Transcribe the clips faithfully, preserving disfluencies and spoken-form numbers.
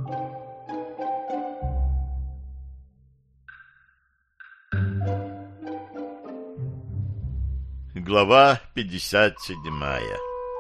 Глава пятьдесят седьмая.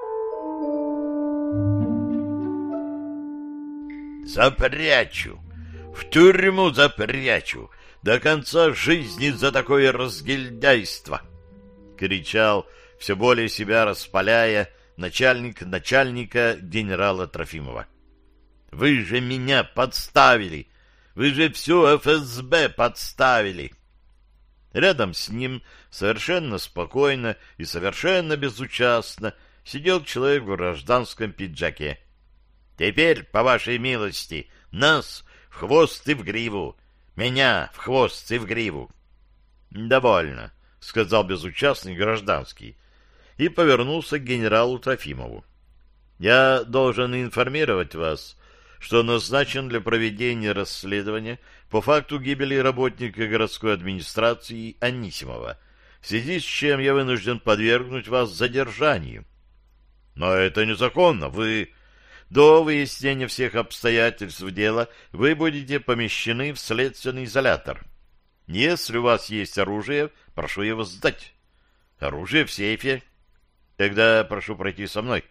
Запрячу, в тюрьму запрячу, до конца жизни за такое разгильдяйство! Кричал, все более себя распаляя, начальник начальника генерала Трофимова. Вы же меня подставили! Вы же всю эф эс бэ подставили! Рядом с ним, совершенно спокойно и совершенно безучастно, сидел человек в гражданском пиджаке. «Теперь, по вашей милости, нас в хвост и в гриву, меня в хвост и в гриву». «Довольно», — сказал безучастный гражданский и повернулся к генералу Трофимову. «Я должен информировать вас, что назначен для проведения расследования по факту гибели работника городской администрации Анисимова, в связи с чем я вынужден подвергнуть вас задержанию». «Но это незаконно, вы...» «До выяснения всех обстоятельств дела вы будете помещены в следственный изолятор. Если у вас есть оружие, прошу его сдать». «Оружие в сейфе?» «Тогда прошу пройти со мной».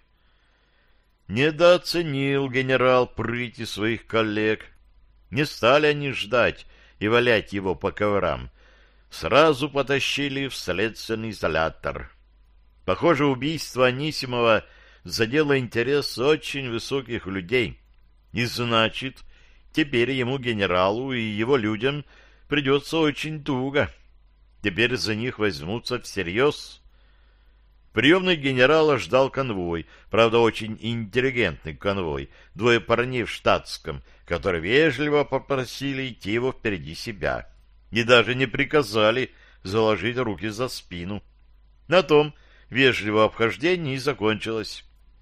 Недооценил генерал прыти своих коллег. Не стали они ждать и валять его по коврам. Сразу потащили в следственный изолятор. Похоже, убийство Анисимова задело интерес очень высоких людей. И значит, теперь ему, генералу, и его людям придется очень туго. Теперь за них возьмутся всерьез. Приемный генерала ждал конвой, правда, очень интеллигентный конвой, двое парней в штатском, которые вежливо попросили идти его впереди себя, и даже не приказали заложить руки за спину. На том вежливое обхождение и закончилось.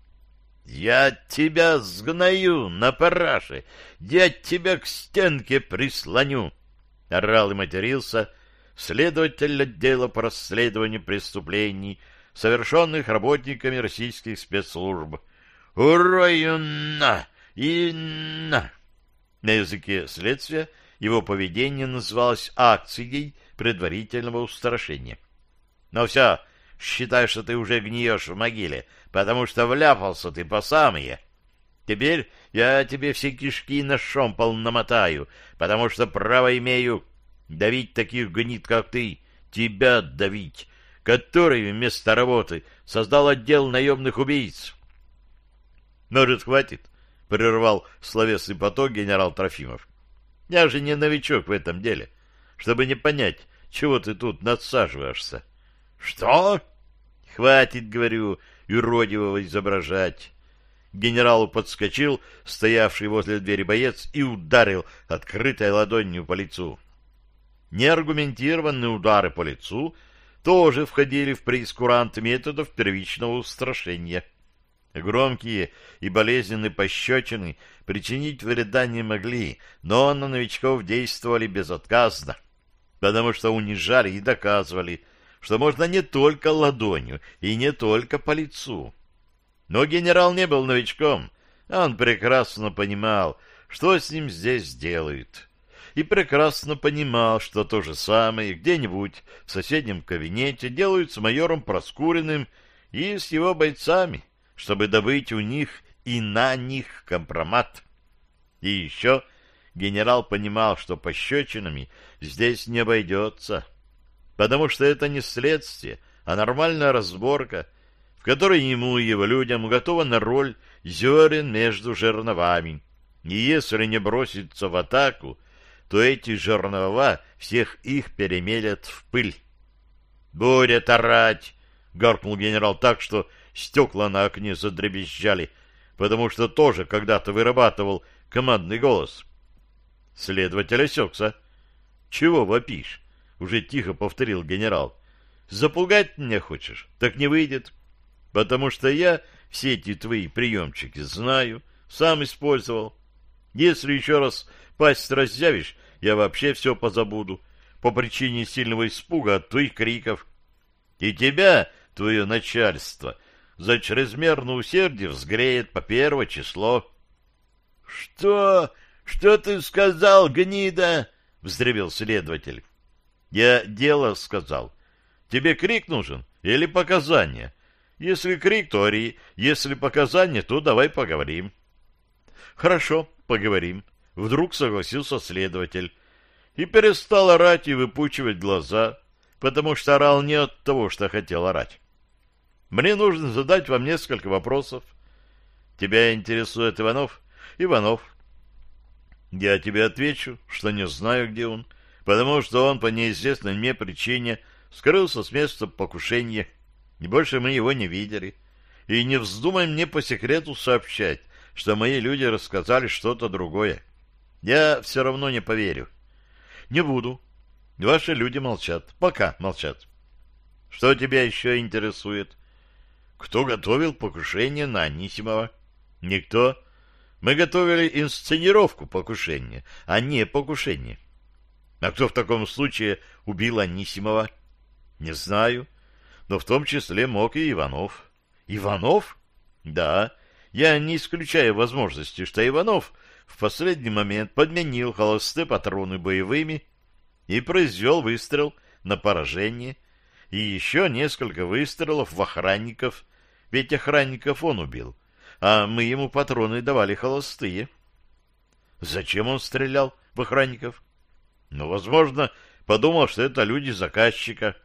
«Я тебя сгною на параше! Я тебя к стенке прислоню!» — орал и матерился следователь отдела по расследованию преступлений, совершенных работниками российских спецслужб. «Урою на! И на!» На языке следствия его поведение называлось акцией предварительного устрашения. «Но все, считай, что ты уже гниешь в могиле, потому что вляпался ты по самые. Теперь я тебе все кишки на шомпол намотаю, потому что право имею давить таких гнид, как ты, тебя давить, который вместо работы создал отдел наемных убийц». «Может, хватит?» — прервал словесный поток генерал Трофимов. «Я же не новичок в этом деле, чтобы не понять, чего ты тут надсаживаешься». «Что?» «Хватит, говорю, юродивого изображать». Генералу подскочил стоявший возле двери боец и ударил открытой ладонью по лицу. Неаргументированные удары по лицу тоже входили в преискурант методов первичного устрашения. Громкие и болезненные пощечины причинить вреда не могли, но на новичков действовали безотказно, потому что унижали и доказывали, что можно не только ладонью и не только по лицу. Но генерал не был новичком, а он прекрасно понимал, что с ним здесь делают. И прекрасно понимал, что то же самое где-нибудь в соседнем кабинете делают с майором Проскуриным и с его бойцами, чтобы добыть у них и на них компромат. И еще генерал понимал, что пощечинами здесь не обойдется, потому что это не следствие, а нормальная разборка, в которой ему и его людям уготована роль зерен между жерновами. И если не броситься в атаку, то эти жернова всех их перемелят в пыль. «Будет орать!» — гаркнул генерал так, что стекла на окне задребезжали, потому что тоже когда-то вырабатывал командный голос. Следователь осекся. «Чего вопишь?» — уже тихо повторил генерал. «Запугать меня хочешь? Так не выйдет, потому что я все эти твои приемчики знаю, сам использовал. Если еще раз пасть разъявишь, я вообще все позабуду по причине сильного испуга от твоих криков. И тебя, твое начальство, за чрезмерное усердие взгреет по первое число». «Что? Что ты сказал, гнида? — взревел следователь. — Я дело сказал. Тебе крик нужен или показания? Если крик, то ори. Если показания, то давай поговорим. — Хорошо, поговорим. Вдруг согласился следователь и перестал орать и выпучивать глаза, потому что орал не от того, что хотел орать. Мне нужно задать вам несколько вопросов. Тебя интересует Иванов? Иванов. Я тебе отвечу, что не знаю, где он, потому что он по неизвестной мне причине скрылся с места покушения, и больше мы его не видели. И не вздумай мне по секрету сообщать, что мои люди рассказали что-то другое. Я все равно не поверю. Не буду. Ваши люди молчат. Пока молчат. Что тебя еще интересует? Кто готовил покушение на Анисимова? Никто. Мы готовили инсценировку покушения, а не покушение. А кто в таком случае убил Анисимова? Не знаю. Но в том числе мог и Иванов. Иванов? Да. Я не исключаю возможности, что Иванов в последний момент подменил холостые патроны боевыми и произвел выстрел на поражение, и еще несколько выстрелов в охранников, ведь охранников он убил, а мы ему патроны давали холостые. Зачем он стрелял в охранников? Ну, возможно, подумал, что это люди заказчика.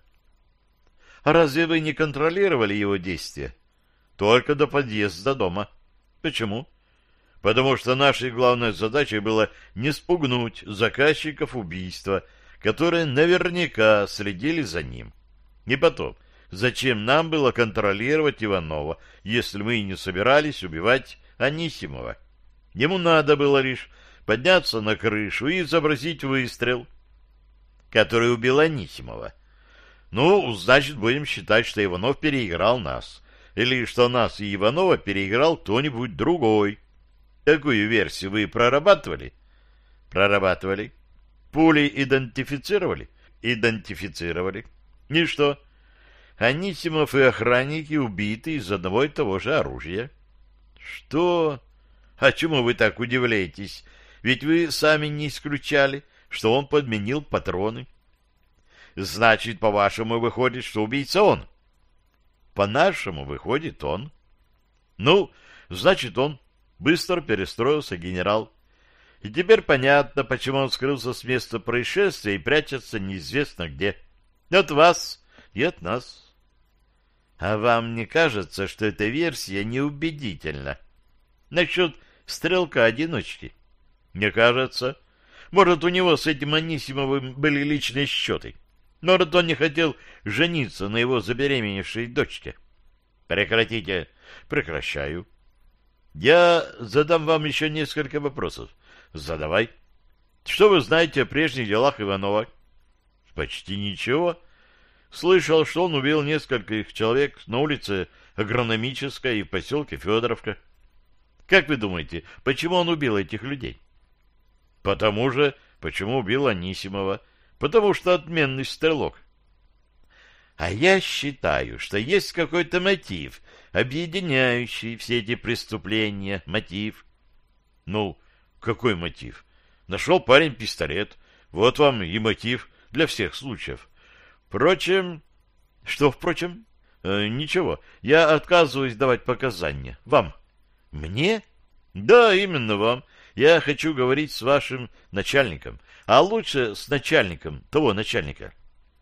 А разве вы не контролировали его действия? Только до подъезда дома. Почему? Потому что нашей главной задачей было не спугнуть заказчиков убийства, которые наверняка следили за ним. И потом, зачем нам было контролировать Иванова, если мы и не собирались убивать Анисимова? Ему надо было лишь подняться на крышу и изобразить выстрел, который убил Анисимова. Ну, значит, будем считать, что Иванов переиграл нас, или что нас и Иванова переиграл кто-нибудь другой. Какую версию вы прорабатывали? Прорабатывали. Пули идентифицировали? Идентифицировали. И что? Анисимов и охранники убиты из одного и того же оружия. Что? А чему вы так удивляетесь? Ведь вы сами не исключали, что он подменил патроны. Значит, по-вашему, выходит, что убийца он? По-нашему, выходит он. Ну, значит, он. Быстро перестроился генерал. И теперь понятно, почему он скрылся с места происшествия и прячется неизвестно где. От вас и от нас. А вам не кажется, что эта версия неубедительна? Насчет стрелка-одиночки? Не кажется. Может, у него с этим Анисимовым были личные счеты. Может, он не хотел жениться на его забеременевшей дочке. Прекратите. Прекращаю. Я задам вам еще несколько вопросов. Задавай. Что вы знаете о прежних делах Иванова? Почти ничего. Слышал, что он убил нескольких человек на улице Агрономической и в поселке Федоровка. Как вы думаете, почему он убил этих людей? Потому же, почему убил Анисимова. Потому что отменный стрелок. А я считаю, что есть какой-то мотив, объединяющий все эти преступления. Мотив. Ну, какой мотив? Нашел парень пистолет. Вот вам и мотив для всех случаев. Впрочем... Что впрочем? Э, ничего. Я отказываюсь давать показания. Вам. Мне? Да, именно вам. Я хочу говорить с вашим начальником. А лучше с начальником того начальника.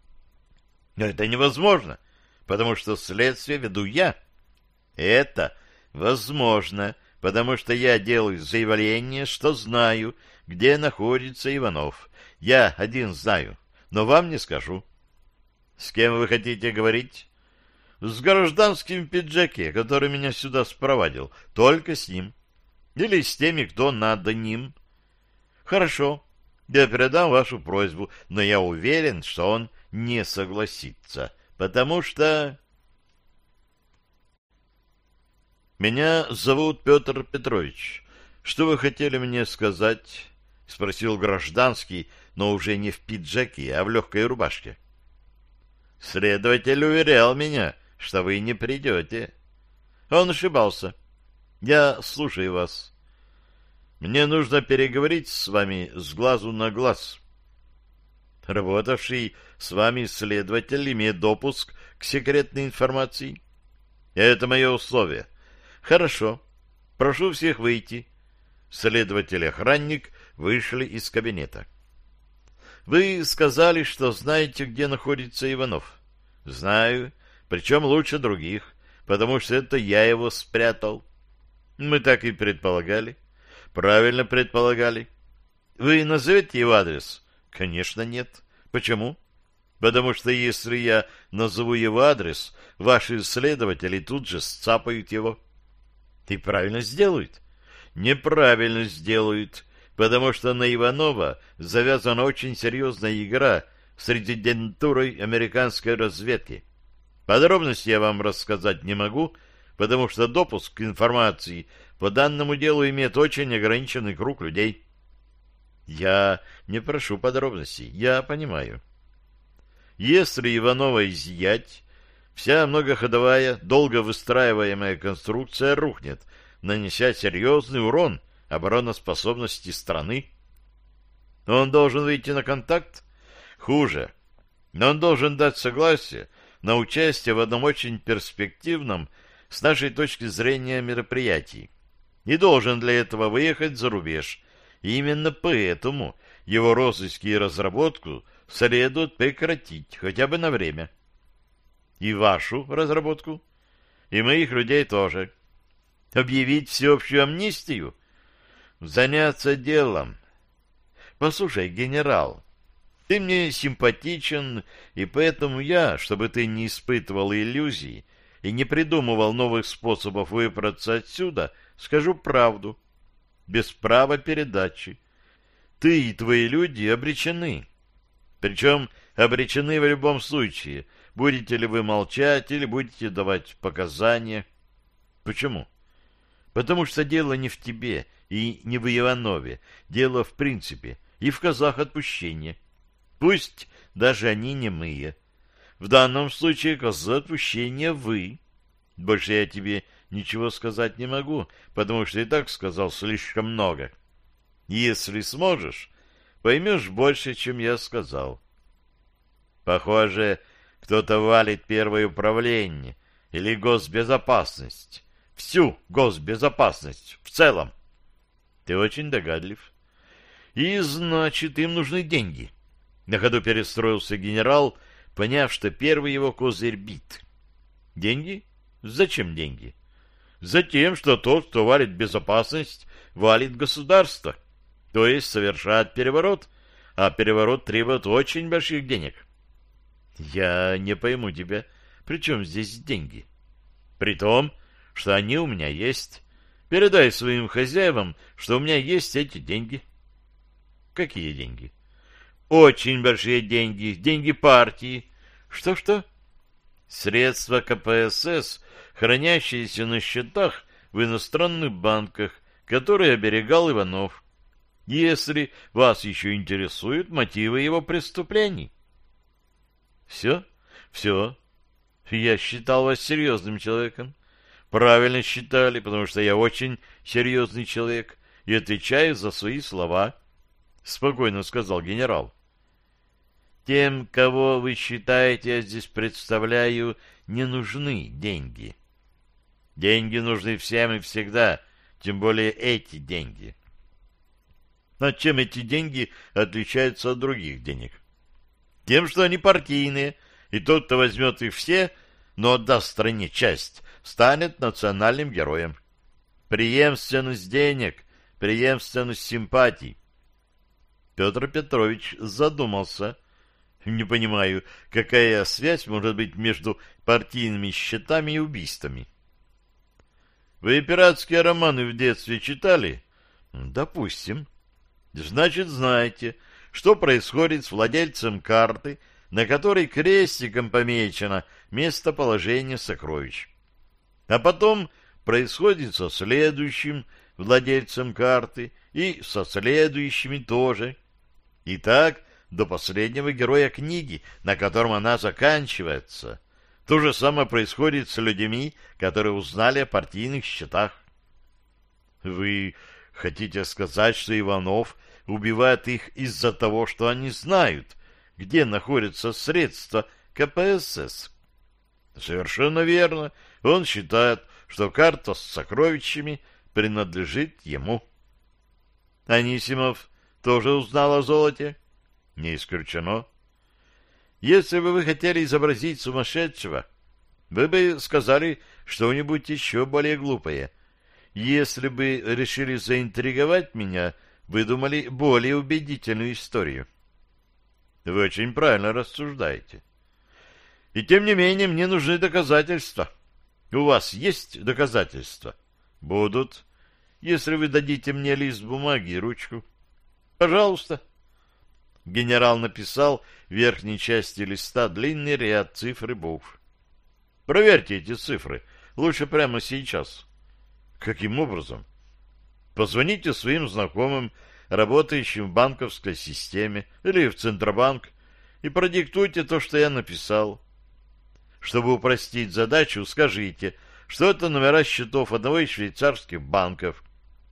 Но это невозможно, потому что следствие веду я. Это возможно, потому что я делаю заявление, что знаю, где находится Иванов. Я один знаю, но вам не скажу. С кем вы хотите говорить? С гражданским в пиджаке, который меня сюда спровадил. Только с ним. Или с теми, кто надо ним. Хорошо, я передам вашу просьбу, но я уверен, что он не согласится, потому что... Меня зовут Петр Петрович. Что вы хотели мне сказать? Спросил гражданский, но уже не в пиджаке, а в легкой рубашке. Следователь уверял меня, что вы не придете. Он ошибался. Я слушаю вас. Мне нужно переговорить с вами с глазу на глаз. Работавший с вами следователь имеет допуск к секретной информации. Это мое условие. Хорошо. Прошу всех выйти. Следователь и охранник вышли из кабинета. Вы сказали, что знаете, где находится Иванов. Знаю, причем лучше других, потому что это я его спрятал. Мы так и предполагали. Правильно предполагали. Вы назовете его адрес? Конечно, нет. Почему? Потому что если я назову его адрес, ваши следователи тут же сцапают его. И правильно сделают. Неправильно сделают, потому что на Иванова завязана очень серьезная игра с резидентурой американской разведки. Подробности я вам рассказать не могу, потому что допуск к информации по данному делу имеет очень ограниченный круг людей. Я не прошу подробностей, я понимаю. Если Иванова изъять, вся многоходовая, долго выстраиваемая конструкция рухнет, нанеся серьезный урон обороноспособности страны. Он должен выйти на контакт? Хуже. Но он должен дать согласие на участие в одном очень перспективном, с нашей точки зрения, мероприятии. И должен для этого выехать за рубеж. И именно поэтому его розыски и разработку следует прекратить, хотя бы на время. И вашу разработку, и моих людей тоже. Объявить всеобщую амнистию? Заняться делом. Послушай, генерал, ты мне симпатичен, и поэтому я, чтобы ты не испытывал иллюзий и не придумывал новых способов выбраться отсюда, скажу правду. Без права передачи. Ты и твои люди обречены. Причем обречены в любом случае. Будете ли вы молчать или будете давать показания. Почему? Потому что дело не в тебе и не в Иванове. Дело в принципе и в казах отпущения. Пусть даже они немые. В данном случае коза отпущения вы. Больше я тебе ничего сказать не могу, потому что и так сказал слишком много. Если сможешь, поймешь больше, чем я сказал. Похоже, кто-то валит первое управление или госбезопасность. Всю госбезопасность в целом. Ты очень догадлив. И, значит, им нужны деньги. На ходу перестроился генерал, поняв, что первый его козырь бит. Деньги? Зачем деньги? Затем, что тот, кто валит безопасность, валит государство, то есть совершает переворот, а переворот требует очень больших денег. Я не пойму тебя. При чем здесь деньги? При том, что они у меня есть. Передай своим хозяевам, что у меня есть эти деньги. Какие деньги? Очень большие деньги. Деньги партии. Что-что? Средства ка пэ эс эс, хранящиеся на счетах в иностранных банках, которые оберегал Иванов. Если вас еще интересуют мотивы его преступлений. Все? Все. Я считал вас серьезным человеком. Правильно считали, потому что я очень серьезный человек и отвечаю за свои слова, — спокойно сказал генерал. Тем, кого вы считаете, я здесь представляю, не нужны деньги. Деньги нужны всем и всегда, тем более эти деньги. А чем эти деньги отличаются от других денег? Тем, что они партийные, и тот, кто возьмет их все, но отдаст стране часть, станет национальным героем. Преемственность денег, преемственность симпатий. Петр Петрович задумался. Не понимаю, какая связь может быть между партийными счетами и убийствами. Вы пиратские романы в детстве читали? Допустим. Значит, знаете, что происходит с владельцем карты, на которой крестиком помечено местоположение сокровищ. А потом происходит со следующим владельцем карты и со следующими тоже. И так до последнего героя книги, на котором она заканчивается. То же самое происходит с людьми, которые узнали о партийных счетах. Вы хотите сказать, что Иванов убивает их из-за того, что они знают, где находятся средства ка пэ эс эс? Совершенно верно. Он считает, что карта с сокровищами принадлежит ему. Анисимов тоже узнал о золоте? Не исключено. Если бы вы хотели изобразить сумасшедшего, вы бы сказали что-нибудь еще более глупое. Если бы решили заинтриговать меня, выдумали более убедительную историю. Вы очень правильно рассуждаете. И тем не менее мне нужны доказательства. У вас есть доказательства? Будут, если вы дадите мне лист бумаги и ручку. Пожалуйста. Генерал написал в верхней части листа длинный ряд цифр и букв. Проверьте эти цифры. Лучше прямо сейчас. Каким образом? Позвоните своим знакомым, работающим в банковской системе или в Центробанк, и продиктуйте то, что я написал. Чтобы упростить задачу, скажите, что это номера счетов одного из швейцарских банков.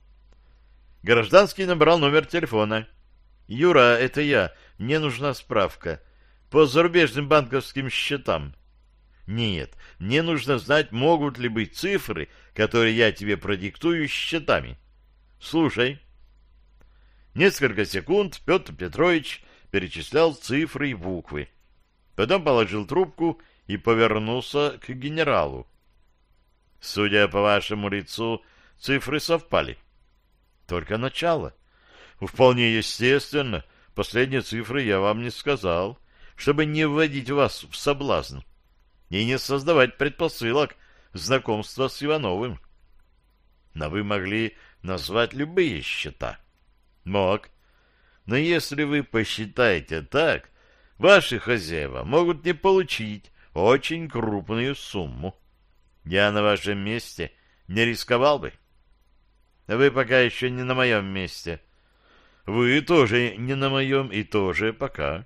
Гражданский набрал номер телефона. «Юра, это я. Мне нужна справка. По зарубежным банковским счетам». «Нет, мне нужно знать, могут ли быть цифры, которые я тебе продиктую, с счетами». «Слушай». Несколько секунд Петр Петрович перечислял цифры и буквы. Потом положил трубку и повернулся к генералу. «Судя по вашему лицу, цифры совпали». «Только начало». «Вполне естественно. Последние цифры я вам не сказал, чтобы не вводить вас в соблазн и не создавать предпосылок знакомства с Ивановым». «Но вы могли назвать любые счета». «Мог. Но если вы посчитаете так, ваши хозяева могут не получить очень крупную сумму. Я на вашем месте не рисковал бы». «Вы пока еще не на моем месте». «Вы тоже не на моем и тоже пока».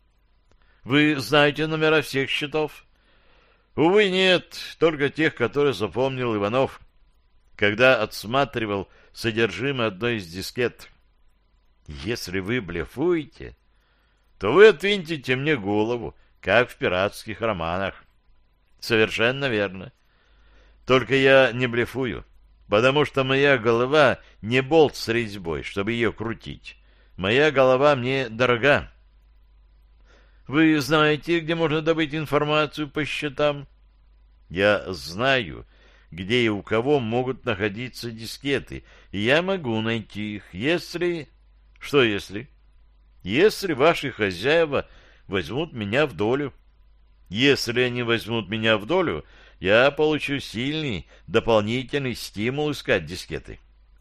«Вы знаете номера всех счетов?» «Увы, нет, только тех, которые запомнил Иванов, когда отсматривал содержимое одной из дискет». «Если вы блефуете, то вы отвинтите мне голову, как в пиратских романах». «Совершенно верно. Только я не блефую, потому что моя голова не болт с резьбой, чтобы ее крутить. Моя голова мне дорога». «Вы знаете, где можно добыть информацию по счетам?» «Я знаю, где и у кого могут находиться дискеты, и я могу найти их, если...» «Что если?» «Если ваши хозяева возьмут меня в долю. Если они возьмут меня в долю, я получу сильный дополнительный стимул искать дискеты».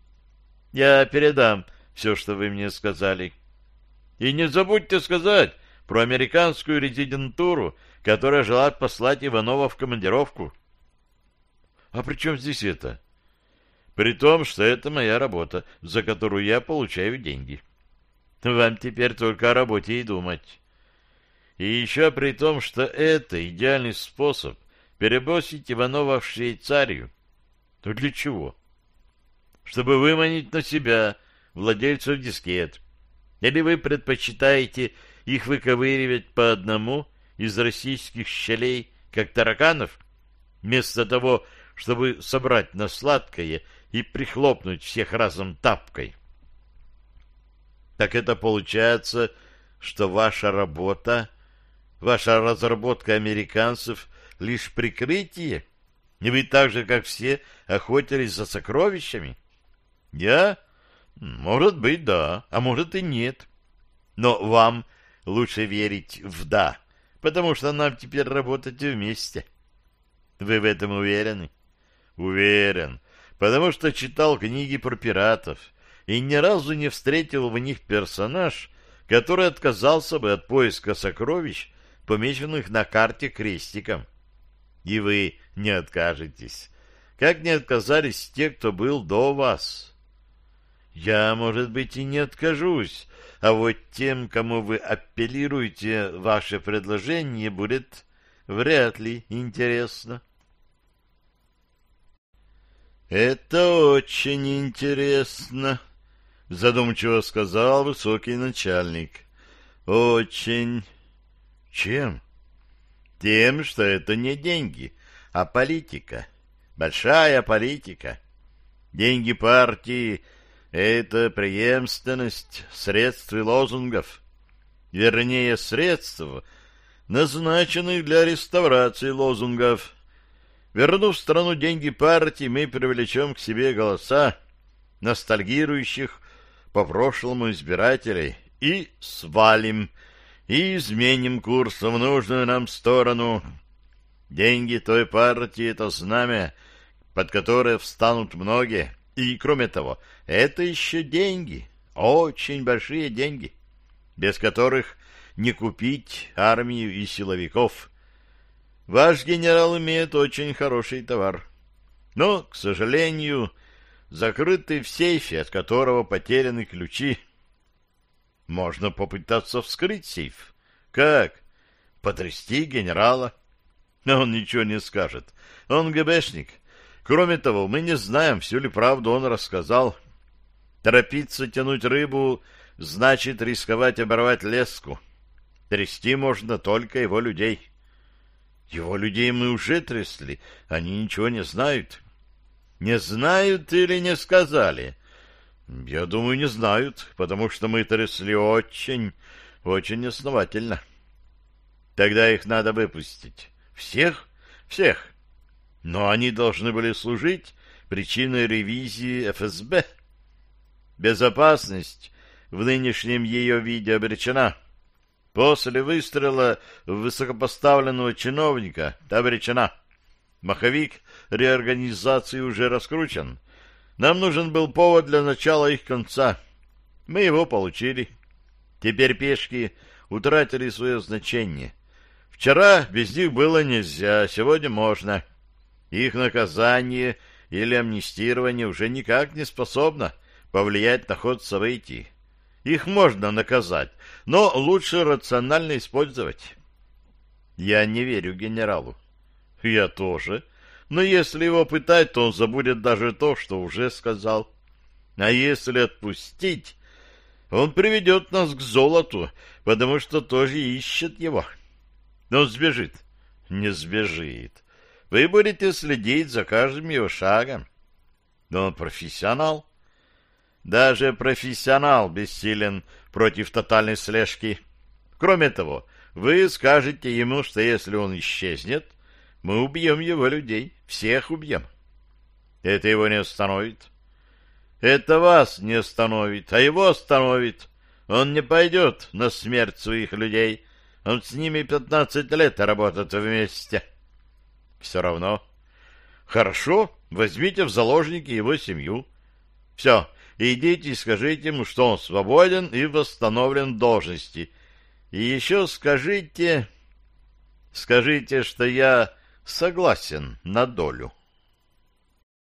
«Я передам все, что вы мне сказали. И не забудьте сказать про американскую резидентуру, которая желает послать Иванова в командировку». «А при чем здесь это?» «При том, что это моя работа, за которую я получаю деньги». «Вам теперь только о работе и думать». «И еще при том, что это идеальный способ перебросить Иванова в Швейцарию». «То для чего?» «Чтобы выманить на себя владельцев дискет. Или вы предпочитаете их выковыривать по одному из российских щелей, как тараканов, вместо того, чтобы собрать на сладкое и прихлопнуть всех разом тапкой?» «Так это получается, что ваша работа, ваша разработка американцев — лишь прикрытие? И вы так же, как все, охотились за сокровищами?» «Я? Может быть, да, а может и нет. Но вам лучше верить в «да», потому что нам теперь работать вместе». «Вы в этом уверены?» «Уверен, потому что читал книги про пиратов и ни разу не встретил в них персонаж, который отказался бы от поиска сокровищ, помеченных на карте крестиком. И вы не откажетесь, как не отказались те, кто был до вас». «Я, может быть, и не откажусь, а вот тем, кому вы апеллируете, ваше предложение будет вряд ли интересно». Это очень интересно, задумчиво сказал высокий начальник. Очень. Чем? Тем, что это не деньги, а политика. Большая политика. Деньги партии — это преемственность средств и лозунгов. Вернее, средств, назначенных для реставрации лозунгов. Вернув в страну деньги партии, мы привлечем к себе голоса ностальгирующих по прошлому избирателей и свалим, и изменим курс в нужную нам сторону. Деньги той партии — это знамя, под которое встанут многие. И, кроме того, это еще деньги, очень большие деньги, без которых не купить армию и силовиков. Ваш генерал имеет очень хороший товар, но, к сожалению, закрытый в сейфе, от которого потеряны ключи. Можно попытаться вскрыть сейф. Как? Потрясти генерала? Но он ничего не скажет. Он ГБшник. Кроме того, мы не знаем, всю ли правду он рассказал. Торопиться тянуть рыбу значит рисковать оборвать леску. Трясти можно только его людей. Его людей мы уже трясли, они ничего не знают. Не знают или не сказали? Я думаю, не знают, потому что мы трясли очень, очень основательно. Тогда их надо выпустить. Всех? Всех. Но они должны были служить причиной ревизии эф эс бэ. Безопасность в нынешнем ее виде обречена. После выстрела в высокопоставленного чиновника обречена. Маховик реорганизации уже раскручен. Нам нужен был повод для начала их конца. Мы его получили. Теперь пешки утратили свое значение. Вчера без них было нельзя, сегодня можно. Их наказание или амнистирование уже никак не способно повлиять на ход событий. Их можно наказать, но лучше рационально использовать. Я не верю генералу. Я тоже. Но если его пытать, то он забудет даже то, что уже сказал. А если отпустить, он приведет нас к золоту, потому что тоже ищет его. Но он сбежит. Не сбежит. Вы будете следить за каждым его шагом. Но он профессионал. Даже профессионал бессилен против тотальной слежки. Кроме того, вы скажете ему, что если он исчезнет, мы убьем его людей, всех убьем. Это его не остановит. Это вас не остановит, а его остановит. Он не пойдет на смерть своих людей. Он с ними пятнадцать лет работает вместе. Все равно. Хорошо, возьмите в заложники его семью. Все. Идите и скажите ему, что он свободен и восстановлен в должности. И еще скажите... Скажите, что я согласен на долю.